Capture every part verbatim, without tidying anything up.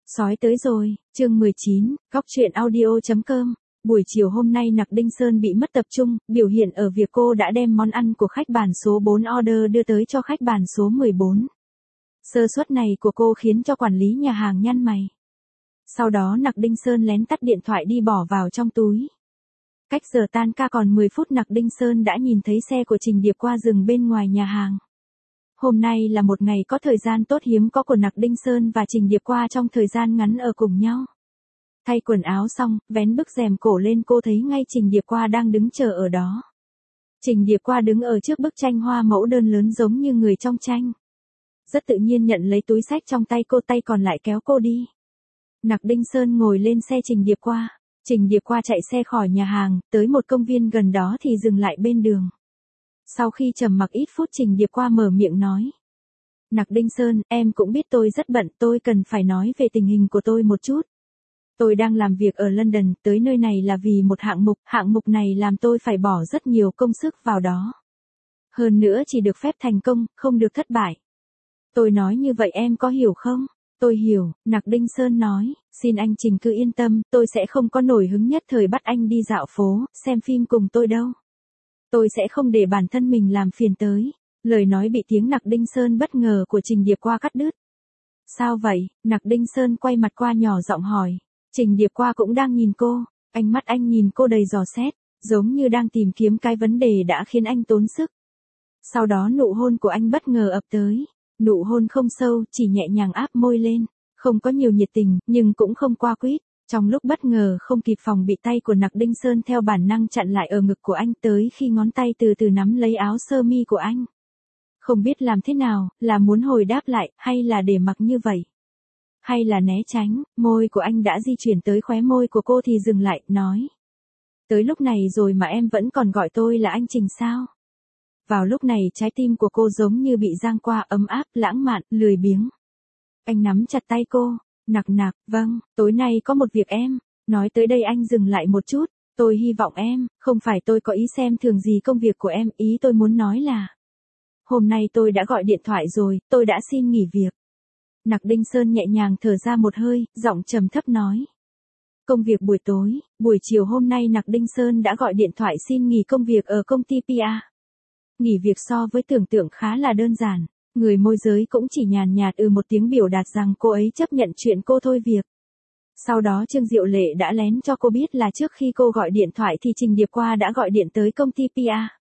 Sói tới rồi, chương mười chín, góc truyện audio chấm com. Buổi chiều hôm nay Nặc Đinh Sơn bị mất tập trung, biểu hiện ở việc cô đã đem món ăn của khách bàn số bốn order đưa tới cho khách bàn số mười bốn. Sơ suất này của cô khiến cho quản lý nhà hàng nhăn mày. Sau đó Nặc Đinh Sơn lén tắt điện thoại đi bỏ vào trong túi. Cách giờ tan ca còn mười phút Nặc Đinh Sơn đã nhìn thấy xe của Trình Điệp qua dừng bên ngoài nhà hàng. Hôm nay là một ngày có thời gian tốt hiếm có của Nặc Đinh Sơn và Trình Điệp qua trong thời gian ngắn ở cùng nhau. Thay quần áo xong, vén bức rèm cổ lên cô thấy ngay Trình Điệp qua đang đứng chờ ở đó. Trình Điệp qua đứng ở trước bức tranh hoa mẫu đơn lớn giống như người trong tranh. Rất tự nhiên nhận lấy túi xách trong tay cô, tay còn lại kéo cô đi. Nặc Đinh Sơn ngồi lên xe Trình Điệp qua. Trình Điệp qua chạy xe khỏi nhà hàng, tới một công viên gần đó thì dừng lại bên đường. Sau khi trầm mặc ít phút Trình Điệp qua mở miệng nói. Nặc Đinh Sơn, em cũng biết tôi rất bận, tôi cần phải nói về tình hình của tôi một chút. Tôi đang làm việc ở London, tới nơi này là vì một hạng mục, hạng mục này làm tôi phải bỏ rất nhiều công sức vào đó. Hơn nữa chỉ được phép thành công, không được thất bại. Tôi nói như vậy em có hiểu không? Tôi hiểu, Nặc Đinh Sơn nói, xin anh Trình cứ yên tâm, tôi sẽ không có nổi hứng nhất thời bắt anh đi dạo phố, xem phim cùng tôi đâu. Tôi sẽ không để bản thân mình làm phiền tới. Lời nói bị tiếng Nặc Đinh Sơn bất ngờ của Trình Điệp qua cắt đứt. Sao vậy? Nặc Đinh Sơn quay mặt qua nhỏ giọng hỏi. Trình Điệp qua cũng đang nhìn cô, ánh mắt anh nhìn cô đầy dò xét, giống như đang tìm kiếm cái vấn đề đã khiến anh tốn sức. Sau đó nụ hôn của anh bất ngờ ập tới, nụ hôn không sâu, chỉ nhẹ nhàng áp môi lên, không có nhiều nhiệt tình, nhưng cũng không qua quýt. Trong lúc bất ngờ không kịp phòng bị tay của Nặc Đinh Sơn theo bản năng chặn lại ở ngực của anh tới khi ngón tay từ từ nắm lấy áo sơ mi của anh. Không biết làm thế nào, là muốn hồi đáp lại, hay là để mặc như vậy? Hay là né tránh, môi của anh đã di chuyển tới khóe môi của cô thì dừng lại, nói. Tới lúc này rồi mà em vẫn còn gọi tôi là anh Trình sao? Vào lúc này trái tim của cô giống như bị giang qua, ấm áp, lãng mạn, lười biếng. Anh nắm chặt tay cô. Nặc nặc, vâng, tối nay có một việc em. Nói tới đây anh dừng lại một chút. Tôi hy vọng em, không phải tôi có ý xem thường gì công việc của em, ý tôi muốn nói là. Hôm nay tôi đã gọi điện thoại rồi, tôi đã xin nghỉ việc. Nặc Đinh Sơn nhẹ nhàng thở ra một hơi, giọng trầm thấp nói. Công việc buổi tối, buổi chiều hôm nay Nặc Đinh Sơn đã gọi điện thoại xin nghỉ công việc ở công ty pê e. Nghỉ việc so với tưởng tượng khá là đơn giản. Người môi giới cũng chỉ nhàn nhạt ừ một tiếng biểu đạt rằng cô ấy chấp nhận chuyện cô thôi việc. Sau đó Trương Diệu Lệ đã lén cho cô biết là trước khi cô gọi điện thoại thì Trình Điệp qua đã gọi điện tới công ty pê e.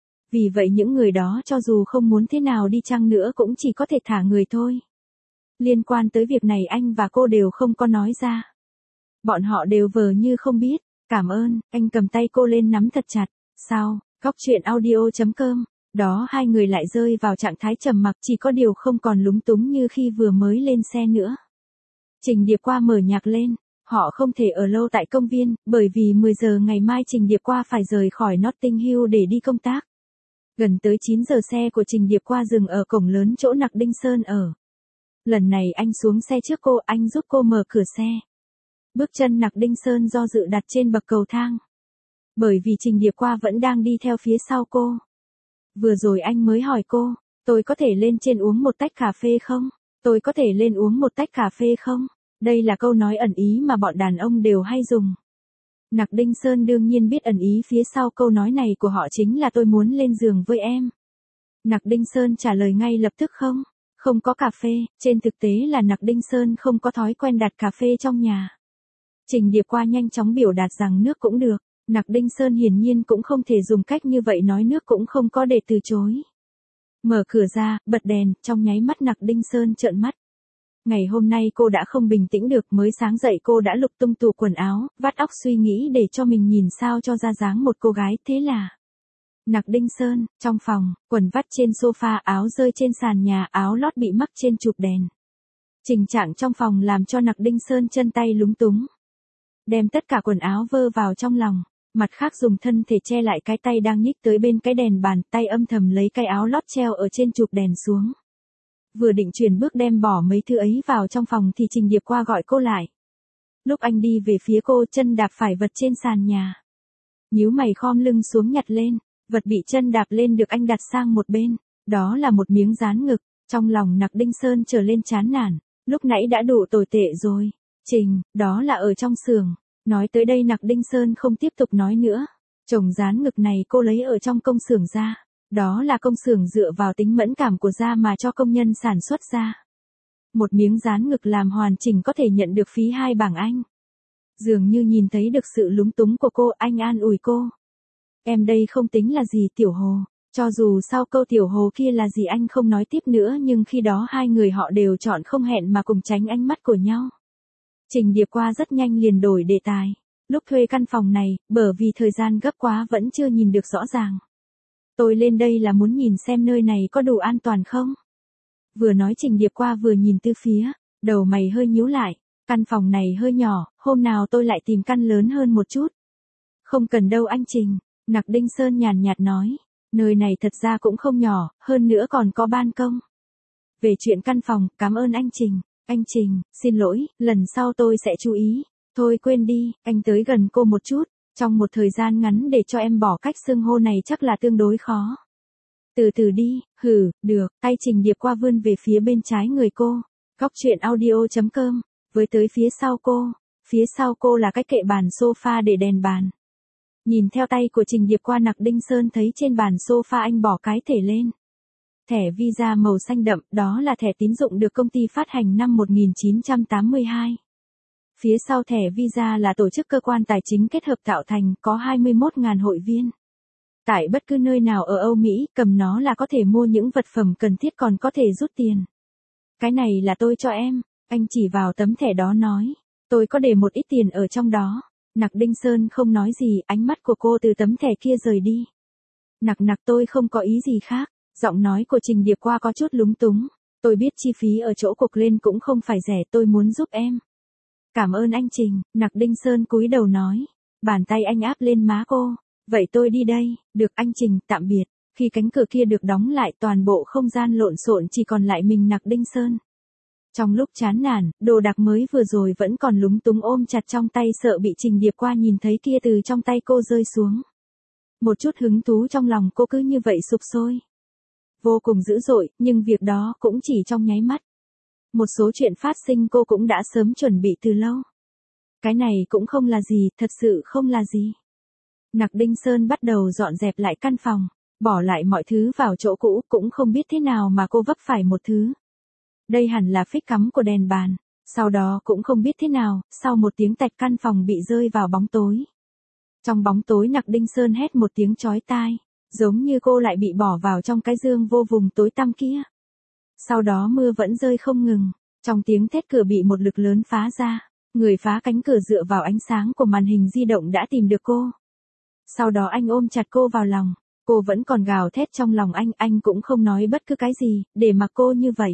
Vì vậy những người đó cho dù không muốn thế nào đi chăng nữa cũng chỉ có thể thả người thôi. Liên quan tới việc này anh và cô đều không có nói ra. Bọn họ đều vờ như không biết. Cảm ơn, anh cầm tay cô lên nắm thật chặt. Sau, góc truyện audio chấm com. Đó hai người lại rơi vào trạng thái trầm mặc, chỉ có điều không còn lúng túng như khi vừa mới lên xe nữa. Trình Điệp qua mở nhạc lên, họ không thể ở lâu tại công viên, bởi vì mười giờ ngày mai Trình Điệp qua phải rời khỏi Notting Hill để đi công tác. Gần tới chín giờ xe của Trình Điệp qua dừng ở cổng lớn chỗ Nặc Đinh Sơn ở. Lần này anh xuống xe trước cô, anh giúp cô mở cửa xe. Bước chân Nặc Đinh Sơn do dự đặt trên bậc cầu thang. Bởi vì Trình Điệp qua vẫn đang đi theo phía sau cô. Vừa rồi anh mới hỏi cô, tôi có thể lên trên uống một tách cà phê không? Tôi có thể lên uống một tách cà phê không? Đây là câu nói ẩn ý mà bọn đàn ông đều hay dùng. Nặc Đinh Sơn đương nhiên biết ẩn ý phía sau câu nói này của họ chính là tôi muốn lên giường với em. Nặc Đinh Sơn trả lời ngay lập tức không, không có cà phê, trên thực tế là Nặc Đinh Sơn không có thói quen đặt cà phê trong nhà. Trình Điệp qua nhanh chóng biểu đạt rằng nước cũng được. Nặc Đinh Sơn hiển nhiên cũng không thể dùng cách như vậy nói nước cũng không có để từ chối. Mở cửa ra, bật đèn, trong nháy mắt Nặc Đinh Sơn trợn mắt. Ngày hôm nay cô đã không bình tĩnh được, mới sáng dậy cô đã lục tung tủ quần áo, vắt óc suy nghĩ để cho mình nhìn sao cho ra dáng một cô gái, thế là. Nặc Đinh Sơn, trong phòng, quần vắt trên sofa, áo rơi trên sàn nhà, áo lót bị mắc trên chụp đèn. Tình trạng trong phòng làm cho Nặc Đinh Sơn chân tay lúng túng. Đem tất cả quần áo vơ vào trong lòng. Mặt khác dùng thân thể che lại cái tay đang nhích tới bên cái đèn bàn, tay âm thầm lấy cái áo lót treo ở trên chụp đèn xuống. Vừa định chuyển bước đem bỏ mấy thứ ấy vào trong phòng thì Trình Điệp qua gọi cô lại. Lúc anh đi về phía cô, chân đạp phải vật trên sàn nhà. Nhíu mày khom lưng xuống nhặt lên, vật bị chân đạp lên được anh đặt sang một bên, đó là một miếng dán ngực. Trong lòng Nặc Đinh Sơn trở lên chán nản, lúc nãy đã đủ tồi tệ rồi, Trình, đó là ở trong xưởng. Nói tới đây Nặc Đinh Sơn không tiếp tục nói nữa. Chồng dán ngực này cô lấy ở trong công xưởng ra. Đó là công xưởng dựa vào tính mẫn cảm của da mà cho công nhân sản xuất ra. Một miếng dán ngực làm hoàn chỉnh có thể nhận được phí hai bảng Anh. Dường như nhìn thấy được sự lúng túng của cô, anh an ủi cô. Em đây không tính là gì Tiểu Hồ. Cho dù sau câu Tiểu Hồ kia là gì anh không nói tiếp nữa, nhưng khi đó hai người họ đều chọn không hẹn mà cùng tránh ánh mắt của nhau. Trình Điệp qua rất nhanh liền đổi đề tài. Lúc thuê căn phòng này, bởi vì thời gian gấp quá vẫn chưa nhìn được rõ ràng. Tôi lên đây là muốn nhìn xem nơi này có đủ an toàn không? Vừa nói Trình Điệp qua vừa nhìn từ phía, đầu mày hơi nhíu lại. Căn phòng này hơi nhỏ, hôm nào tôi lại tìm căn lớn hơn một chút. Không cần đâu anh Trình, Nặc Đinh Sơn nhàn nhạt nói. Nơi này thật ra cũng không nhỏ, hơn nữa còn có ban công. Về chuyện căn phòng, cảm ơn anh Trình. Anh Trình, xin lỗi, lần sau tôi sẽ chú ý. Thôi quên đi, anh tới gần cô một chút. Trong một thời gian ngắn để cho em bỏ cách xưng hô này chắc là tương đối khó. Từ từ đi, hừ, được, tay Trình Điệp qua vươn về phía bên trái người cô. Góc chuyện audio chấm com, với tới phía sau cô. Phía sau cô là cái kệ bàn sofa để đèn bàn. Nhìn theo tay của Trình Điệp qua Nặc Đinh Sơn thấy trên bàn sofa anh bỏ cái thẻ lên. Thẻ Visa màu xanh đậm, đó là thẻ tín dụng được công ty phát hành năm một nghìn chín trăm tám mươi hai. Phía sau thẻ Visa là tổ chức cơ quan tài chính kết hợp tạo thành, có hai mươi mốt nghìn hội viên. Tại bất cứ nơi nào ở Âu Mỹ, cầm nó là có thể mua những vật phẩm cần thiết còn có thể rút tiền. Cái này là tôi cho em, anh chỉ vào tấm thẻ đó nói. Tôi có để một ít tiền ở trong đó. Nặc Đinh Sơn không nói gì, ánh mắt của cô từ tấm thẻ kia rời đi. Nặc nặc tôi không có ý gì khác. Giọng nói của Trình Điệp qua có chút lúng túng. Tôi biết chi phí ở chỗ cục lên cũng không phải rẻ, tôi muốn giúp em. Cảm ơn anh Trình, Nặc Đinh Sơn cúi đầu nói. Bàn tay anh áp lên má cô. Vậy tôi đi đây, được anh Trình, tạm biệt. Khi cánh cửa kia được đóng lại toàn bộ không gian lộn xộn chỉ còn lại mình Nặc Đinh Sơn. Trong lúc chán nản, đồ đạc mới vừa rồi vẫn còn lúng túng ôm chặt trong tay sợ bị Trình Điệp qua nhìn thấy kia từ trong tay cô rơi xuống. Một chút hứng thú trong lòng cô cứ như vậy sục sôi. Vô cùng dữ dội, nhưng việc đó cũng chỉ trong nháy mắt. Một số chuyện phát sinh cô cũng đã sớm chuẩn bị từ lâu. Cái này cũng không là gì, thật sự không là gì. Nặc Đinh Sơn bắt đầu dọn dẹp lại căn phòng, bỏ lại mọi thứ vào chỗ cũ, cũng không biết thế nào mà cô vấp phải một thứ. Đây hẳn là phích cắm của đèn bàn. Sau đó cũng không biết thế nào, sau một tiếng tạch căn phòng bị rơi vào bóng tối. Trong bóng tối Nặc Đinh Sơn hét một tiếng chói tai, giống như cô lại bị bỏ vào trong cái giường vô vùng tối tăm kia. Sau đó mưa vẫn rơi không ngừng, trong tiếng thét cửa bị một lực lớn phá ra, người phá cánh cửa dựa vào ánh sáng của màn hình di động đã tìm được cô. Sau đó anh ôm chặt cô vào lòng, cô vẫn còn gào thét trong lòng anh, anh cũng không nói bất cứ cái gì, để mặc cô như vậy.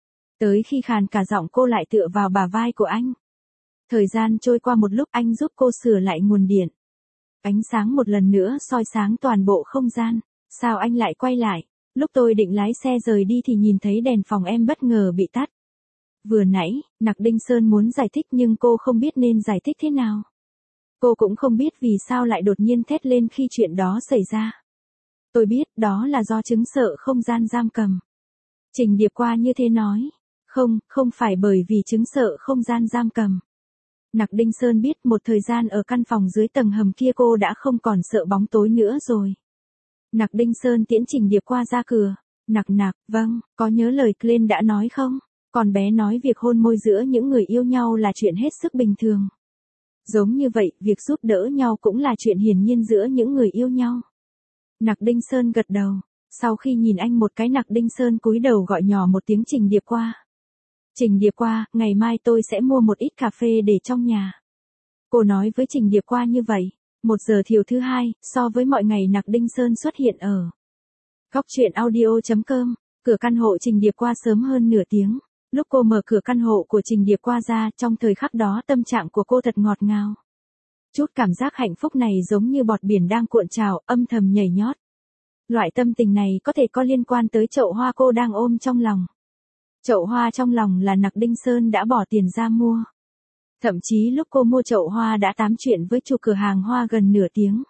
Tới khi khàn cả giọng cô lại tựa vào bả vai của anh. Thời gian trôi qua một lúc anh giúp cô sửa lại nguồn điện. Ánh sáng một lần nữa soi sáng toàn bộ không gian. Sao anh lại quay lại? Lúc tôi định lái xe rời đi thì nhìn thấy đèn phòng em bất ngờ bị tắt. Vừa nãy, Nặc Đinh Sơn muốn giải thích nhưng cô không biết nên giải thích thế nào. Cô cũng không biết vì sao lại đột nhiên thét lên khi chuyện đó xảy ra. Tôi biết đó là do chứng sợ không gian giam cầm. Trình Điệp qua như thế nói. Không, không phải bởi vì chứng sợ không gian giam cầm. Nặc Đinh Sơn biết một thời gian ở căn phòng dưới tầng hầm kia cô đã không còn sợ bóng tối nữa rồi. Nặc Đinh Sơn tiễn Trình Điệp qua ra cửa. Nặc nặc, vâng, có nhớ lời Glenn đã nói không? Con bé nói việc hôn môi giữa những người yêu nhau là chuyện hết sức bình thường. Giống như vậy, việc giúp đỡ nhau cũng là chuyện hiển nhiên giữa những người yêu nhau. Nặc Đinh Sơn gật đầu. Sau khi nhìn anh một cái Nặc Đinh Sơn cúi đầu gọi nhỏ một tiếng Trình Điệp qua. Trình Điệp qua, ngày mai tôi sẽ mua một ít cà phê để trong nhà. Cô nói với Trình Điệp qua như vậy. Một giờ thiều thứ hai, so với mọi ngày Nặc Đinh Sơn xuất hiện ở góc chuyện audio chấm com, cửa căn hộ Trình Điệp qua sớm hơn nửa tiếng. Lúc cô mở cửa căn hộ của Trình Điệp qua ra, trong thời khắc đó tâm trạng của cô thật ngọt ngào. Chút cảm giác hạnh phúc này giống như bọt biển đang cuộn trào, âm thầm nhảy nhót. Loại tâm tình này có thể có liên quan tới chậu hoa cô đang ôm trong lòng. Chậu hoa trong lòng là Nặc Đinh Sơn đã bỏ tiền ra mua. Thậm chí lúc cô mua chậu hoa đã tám chuyện với chủ cửa hàng hoa gần nửa tiếng.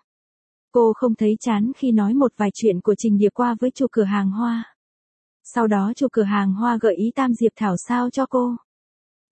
Cô không thấy chán khi nói một vài chuyện của Trình Điệp qua với chủ cửa hàng hoa. Sau đó chủ cửa hàng hoa gợi ý Tam Diệp Thảo sao cho cô.